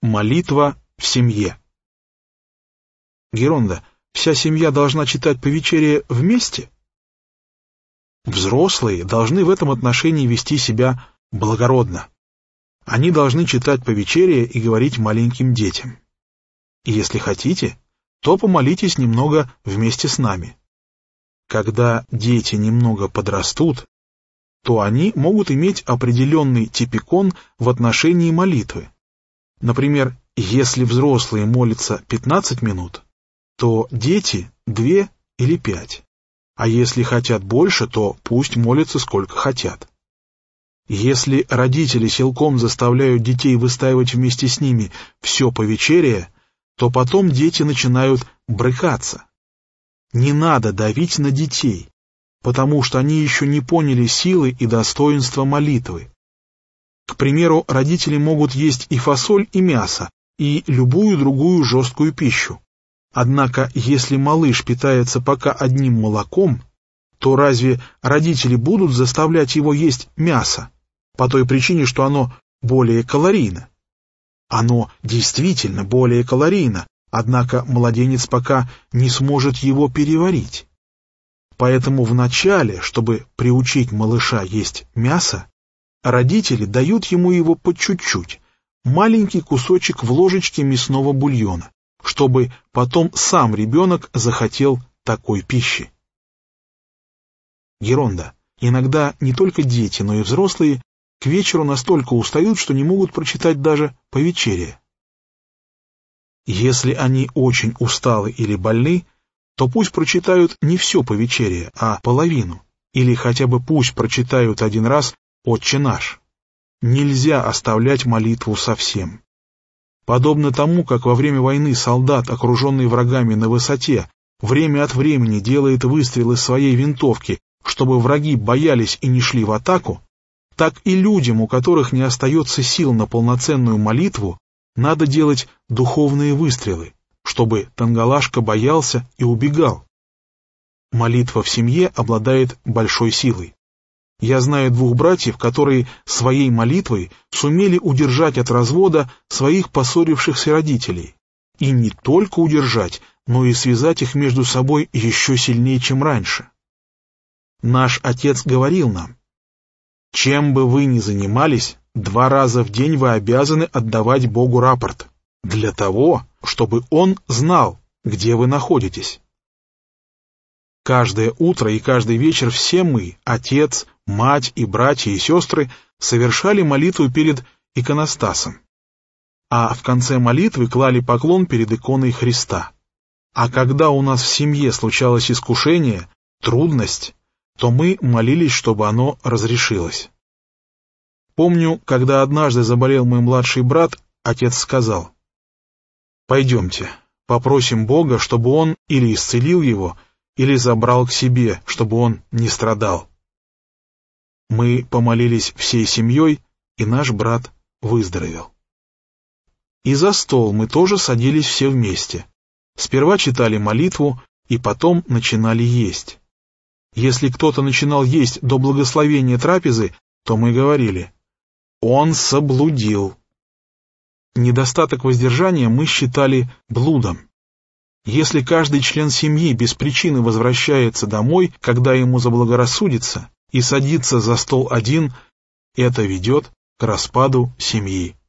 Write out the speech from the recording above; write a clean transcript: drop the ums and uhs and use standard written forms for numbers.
Молитва в семье. Геронда, вся семья должна читать повечерие вместе? Взрослые должны в этом отношении вести себя благородно. Они должны читать повечерие и говорить маленьким детям. И если хотите, то помолитесь немного вместе с нами. Когда дети немного подрастут, то они могут иметь определенный типикон в отношении молитвы. Например, если взрослые молятся 15 минут, то дети 2 или 5. А если хотят больше, то пусть молятся сколько хотят. Если родители силком заставляют детей выстаивать вместе с ними все повечерие, то потом дети начинают брыкаться. Не надо давить на детей, потому что они еще не поняли силы и достоинства молитвы. К примеру, родители могут есть и фасоль, и мясо, и любую другую жесткую пищу. Однако, если малыш питается пока одним молоком, то разве родители будут заставлять его есть мясо? По той причине, что оно более калорийно. Оно действительно более калорийно, однако младенец пока не сможет его переварить. Поэтому вначале, чтобы приучить малыша есть мясо, родители дают ему его по чуть-чуть, маленький кусочек в ложечке мясного бульона, чтобы потом сам ребенок захотел такой пищи. Геронда, иногда не только дети, но и взрослые к вечеру настолько устают, что не могут прочитать даже повечерие. Если они очень усталы или больны, то пусть прочитают не все повечерие, а половину, или хотя бы пусть прочитают один раз «Отче наш». Нельзя оставлять молитву совсем. Подобно тому, как во время войны солдат, окруженный врагами на высоте, время от времени делает выстрел из своей винтовки, чтобы враги боялись и не шли в атаку, так и людям, у которых не остается сил на полноценную молитву, надо делать духовные выстрелы, чтобы Тангалашка боялся и убегал. Молитва в семье обладает большой силой. Я знаю 2 братьев, которые своей молитвой сумели удержать от развода своих поссорившихся родителей. И не только удержать, но и связать их между собой еще сильнее, чем раньше. Наш отец говорил нам: чем бы вы ни занимались, 2 раза в день вы обязаны отдавать Богу рапорт, для того, чтобы Он знал, где вы находитесь. Каждое утро и каждый вечер все мы, отец, мать и братья и сестры, совершали молитву перед иконостасом, а в конце молитвы клали поклон перед иконой Христа. А когда у нас в семье случалось искушение, трудность, то мы молились, чтобы оно разрешилось. Помню, когда однажды заболел мой младший брат, отец сказал: «Пойдемте, попросим Бога, чтобы Он или исцелил его, или забрал к себе, чтобы он не страдал». Мы помолились всей семьей, и наш брат выздоровел. И за стол мы тоже садились все вместе. Сперва читали молитву, и потом начинали есть. Если кто-то начинал есть до благословения трапезы, то мы говорили: «Он соблудил». Недостаток воздержания мы считали блудом. Если каждый член семьи без причины возвращается домой, когда ему заблагорассудится, и садится за стол один, это ведет к распаду семьи.